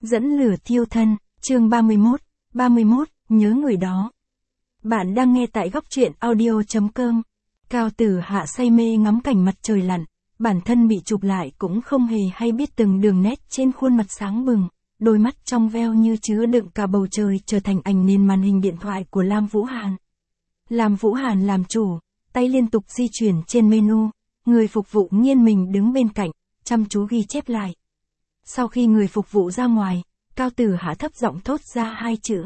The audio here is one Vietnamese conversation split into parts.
Dẫn lửa thiêu thân, chương 31, nhớ người đó. Bạn đang nghe tại góc truyện audio.com. Cao Tử Hạ say mê ngắm cảnh mặt trời lặn, bản thân bị chụp lại cũng không hề hay biết từng đường nét trên khuôn mặt sáng bừng, đôi mắt trong veo như chứa đựng cả bầu trời trở thành ảnh nền màn hình điện thoại của Lam Vũ Hàn. Lam Vũ Hàn làm chủ, tay liên tục di chuyển trên menu, người phục vụ nghiêng mình đứng bên cạnh, chăm chú ghi chép lại. Sau khi người phục vụ ra ngoài, Cao Tử Hạ thấp giọng thốt ra hai chữ.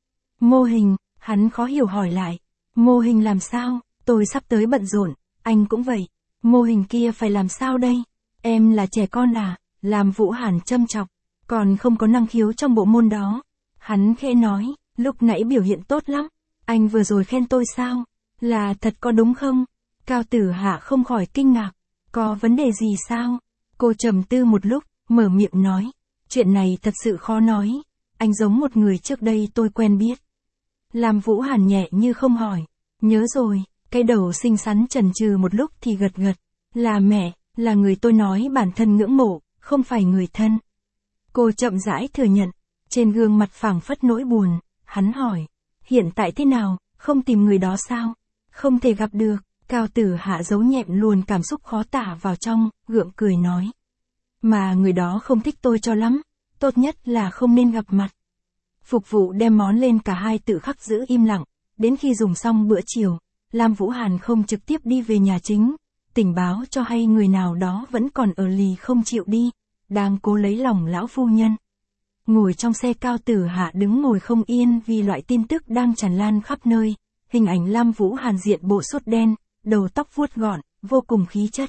Mô hình, hắn khó hiểu hỏi lại. Mô hình làm sao, tôi sắp tới bận rộn, anh cũng vậy. Mô hình kia phải làm sao đây? Em là trẻ con à? Lam Vũ Hàn châm chọc, còn không có năng khiếu trong bộ môn đó. Hắn khẽ nói, lúc nãy biểu hiện tốt lắm. Anh vừa rồi khen tôi sao? Là thật có đúng không? Cao Tử Hạ không khỏi kinh ngạc. Có vấn đề gì sao? Cô trầm tư một lúc, mở miệng nói. Chuyện này thật sự khó nói. Anh giống một người trước đây tôi quen biết. Lam Vũ Hàn nhẹ như không hỏi. Nhớ rồi, cái đầu xinh xắn chần chừ một lúc thì gật gật. Là mẹ, là người tôi nói bản thân ngưỡng mộ, không phải người thân. Cô chậm rãi thừa nhận. Trên gương mặt phảng phất nỗi buồn, hắn hỏi. Hiện tại thế nào, không tìm người đó sao? Không thể gặp được. Cao Tử Hạ giấu nhẹm luôn cảm xúc khó tả vào trong, gượng cười nói. Mà người đó không thích tôi cho lắm, tốt nhất là không nên gặp mặt. Phục vụ đem món lên, cả hai tự khắc giữ im lặng, đến khi dùng xong bữa chiều, Lam Vũ Hàn không trực tiếp đi về nhà chính, tình báo cho hay người nào đó vẫn còn ở lì không chịu đi, đang cố lấy lòng lão phu nhân. Ngồi trong xe, Cao Tử Hạ đứng ngồi không yên vì loại tin tức đang tràn lan khắp nơi, hình ảnh Lam Vũ Hàn diện bộ sốt đen, đầu tóc vuốt gọn, vô cùng khí chất.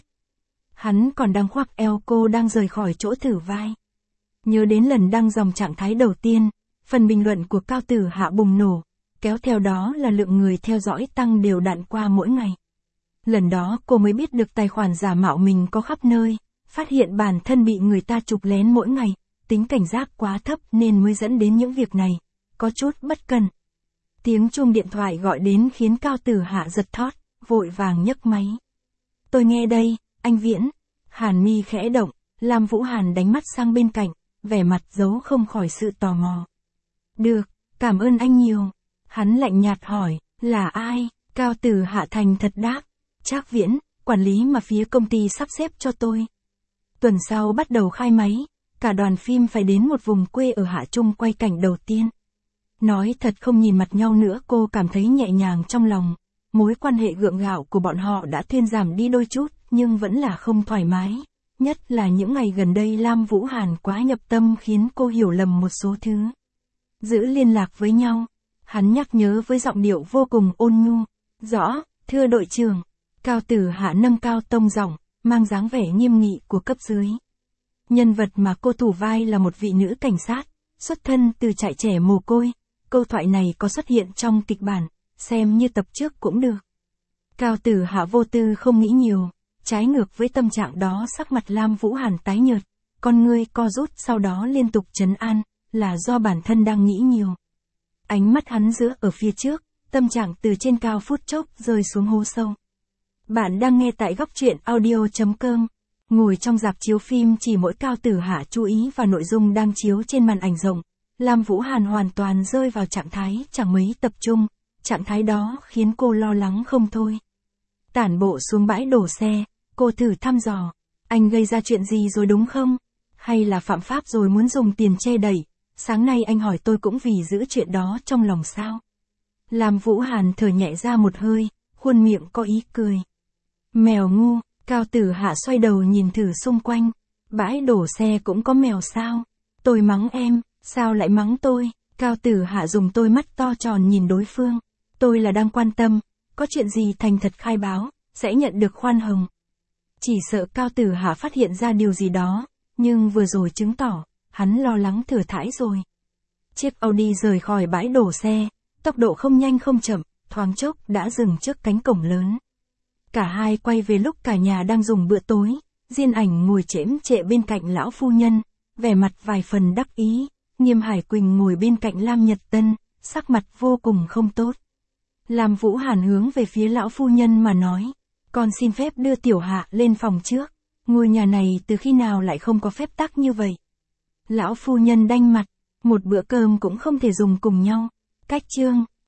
Hắn còn đang khoác eo cô đang rời khỏi chỗ thử vai. Nhớ đến lần đăng dòng trạng thái đầu tiên, phần bình luận của Cao Tử Hạ bùng nổ, kéo theo đó là lượng người theo dõi tăng đều đặn qua mỗi ngày. Lần đó cô mới biết được tài khoản giả mạo mình có khắp nơi, phát hiện bản thân bị người ta chụp lén mỗi ngày, tính cảnh giác quá thấp nên mới dẫn đến những việc này, có chút bất cẩn. Tiếng chuông điện thoại gọi đến khiến Cao Tử Hạ giật thót, vội vàng nhấc máy. Tôi nghe đây, anh Viễn. Hàn mi khẽ động, Lam Vũ Hàn đánh mắt sang bên cạnh, vẻ mặt giấu không khỏi sự tò mò. Được, cảm ơn anh nhiều. Hắn lạnh nhạt hỏi, là ai? Cao Tử Hạ thành thật đáp, Trác Viễn, quản lý mà phía công ty sắp xếp cho tôi. Tuần sau bắt đầu khai máy, cả đoàn phim phải đến một vùng quê ở Hạ Trung quay cảnh đầu tiên. Nói thật, không nhìn mặt nhau nữa cô cảm thấy nhẹ nhàng trong lòng. Mối quan hệ gượng gạo của bọn họ đã thuyên giảm đi đôi chút, nhưng vẫn là không thoải mái. Nhất là những ngày gần đây Lam Vũ Hàn quá nhập tâm khiến cô hiểu lầm một số thứ. Giữ liên lạc với nhau. Hắn nhắc nhớ với giọng điệu vô cùng ôn nhu. Rõ, thưa đội trưởng. Cao Tử Hạ nâng cao tông giọng, mang dáng vẻ nghiêm nghị của cấp dưới. Nhân vật mà cô thủ vai là một vị nữ cảnh sát, xuất thân từ trại trẻ mồ côi. Câu thoại này có xuất hiện trong kịch bản, xem như tập trước cũng được. Cao Tử Hạ vô tư không nghĩ nhiều, trái ngược với tâm trạng đó, sắc mặt Lam Vũ Hàn tái nhợt, con ngươi co rút, sau đó liên tục trấn an, là do bản thân đang nghĩ nhiều. Ánh mắt hắn giữa ở phía trước, tâm trạng từ trên cao phút chốc rơi xuống hố sâu. Bạn đang nghe tại góc truyện audio.com. Ngồi trong rạp chiếu phim, chỉ mỗi Cao Tử Hạ chú ý vào nội dung đang chiếu trên màn ảnh rộng, Lam Vũ Hàn hoàn toàn rơi vào trạng thái chẳng mấy tập trung. Trạng thái đó khiến cô lo lắng không thôi. Tản bộ xuống bãi đổ xe, cô thử thăm dò. Anh gây ra chuyện gì rồi đúng không? Hay là phạm pháp rồi muốn dùng tiền che đậy? Sáng nay anh hỏi tôi cũng vì giữ chuyện đó trong lòng sao? Lam Vũ Hàn thở nhẹ ra một hơi, khuôn miệng có ý cười. Mèo ngu. Cao Tử Hạ xoay đầu nhìn thử xung quanh. Bãi đổ xe cũng có mèo sao? Tôi mắng em, sao lại mắng tôi? Cao Tử Hạ dùng đôi mắt to tròn nhìn đối phương. Tôi là đang quan tâm, có chuyện gì thành thật khai báo, sẽ nhận được khoan hồng. Chỉ sợ Cao Tử Hạ phát hiện ra điều gì đó, nhưng vừa rồi chứng tỏ, hắn lo lắng thừa thãi rồi. Chiếc Audi rời khỏi bãi đổ xe, tốc độ không nhanh không chậm, thoáng chốc đã dừng trước cánh cổng lớn. Cả hai quay về lúc cả nhà đang dùng bữa tối, Diên Ảnh ngồi chễm chệ bên cạnh lão phu nhân, vẻ mặt vài phần đắc ý, Nghiêm Hải Quỳnh ngồi bên cạnh Lam Nhật Tân, sắc mặt vô cùng không tốt. Lam Vũ Hàn hướng về phía lão phu nhân mà nói, con xin phép đưa Tiểu Hạ lên phòng trước, ngôi nhà này từ khi nào lại không có phép tắc như vậy. Lão phu nhân đanh mặt. Một bữa cơm cũng không thể dùng cùng nhau. Cách chương.